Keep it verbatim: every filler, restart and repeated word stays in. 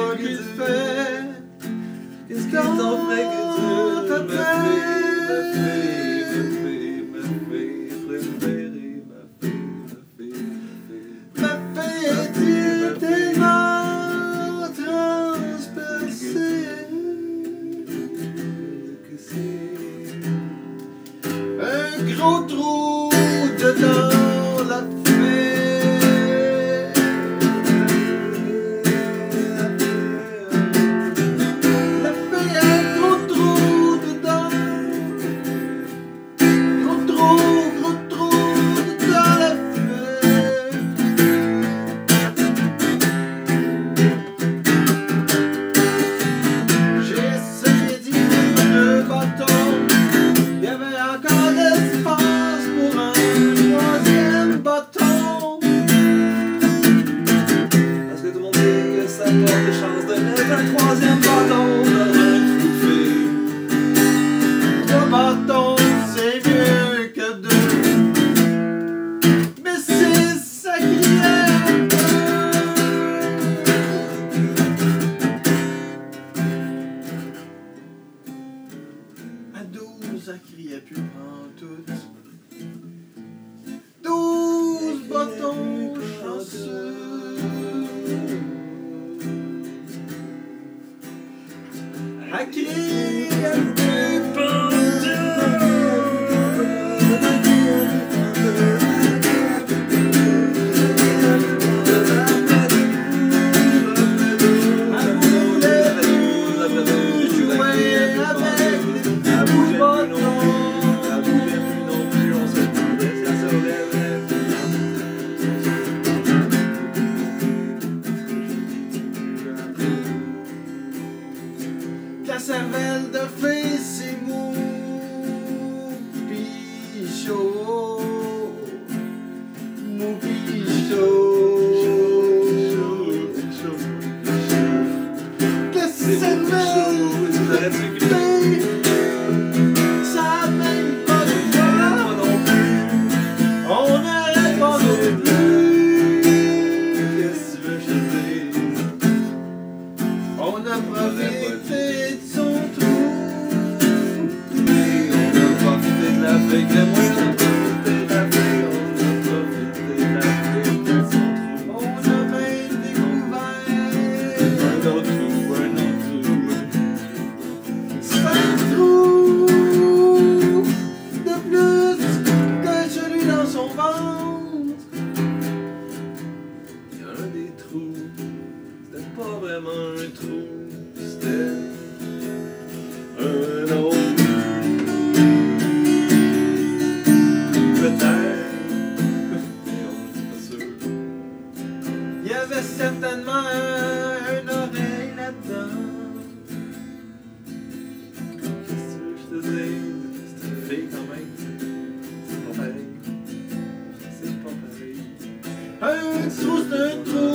toi qui le fais. Qu'est-ce qui t'en fait que tu ta me fais, me fais, me fais, me fais préférer, me fais, me fais, me Ma fille est tellement transpercée. que c'est Un gros trou dedans la fée. La fée a un gros trou dedans. Gros trou, gros trou dedans la fée. J'ai essayé d'y mettre deux bâtons. Il y avait encore l'espace pour un troisième bâton. parce que tout le monde dit que ça porte de chance de mettre un troisième bâton dans un trou de fée. Trois bâtons, c'est mieux que deux. Mais c'est ça qui est un peu. À douze, ça criait plus en tout. Douze bâtons chanceux. À crier plus la cervelle de fée, c'est mou pis chaud. Mou pis chaud. La cervelle de fée, ça a même pas de voix. On n'arrête pas non plus. Qu'est-ce que tu veux que je te dise? On a profité de son trou. On a profité de la fée, que moi on a profité de la fée, on a profité de la fée, de son trou. On a même découvert Un autre trou, un autre trou. cinq trous de plus que celui dans son ventre. Il y en a des trous, c'était pas vraiment un trou, c'était un autre. Peut-être, mais on n'est pas sûr. Il y avait certainement un, une oreille là-dedans. Qu'est-ce que tu veux que je te dise? C'est une fille quand même. C'est pas pareil. C'est pas pareil. Un trou, c'est un trou.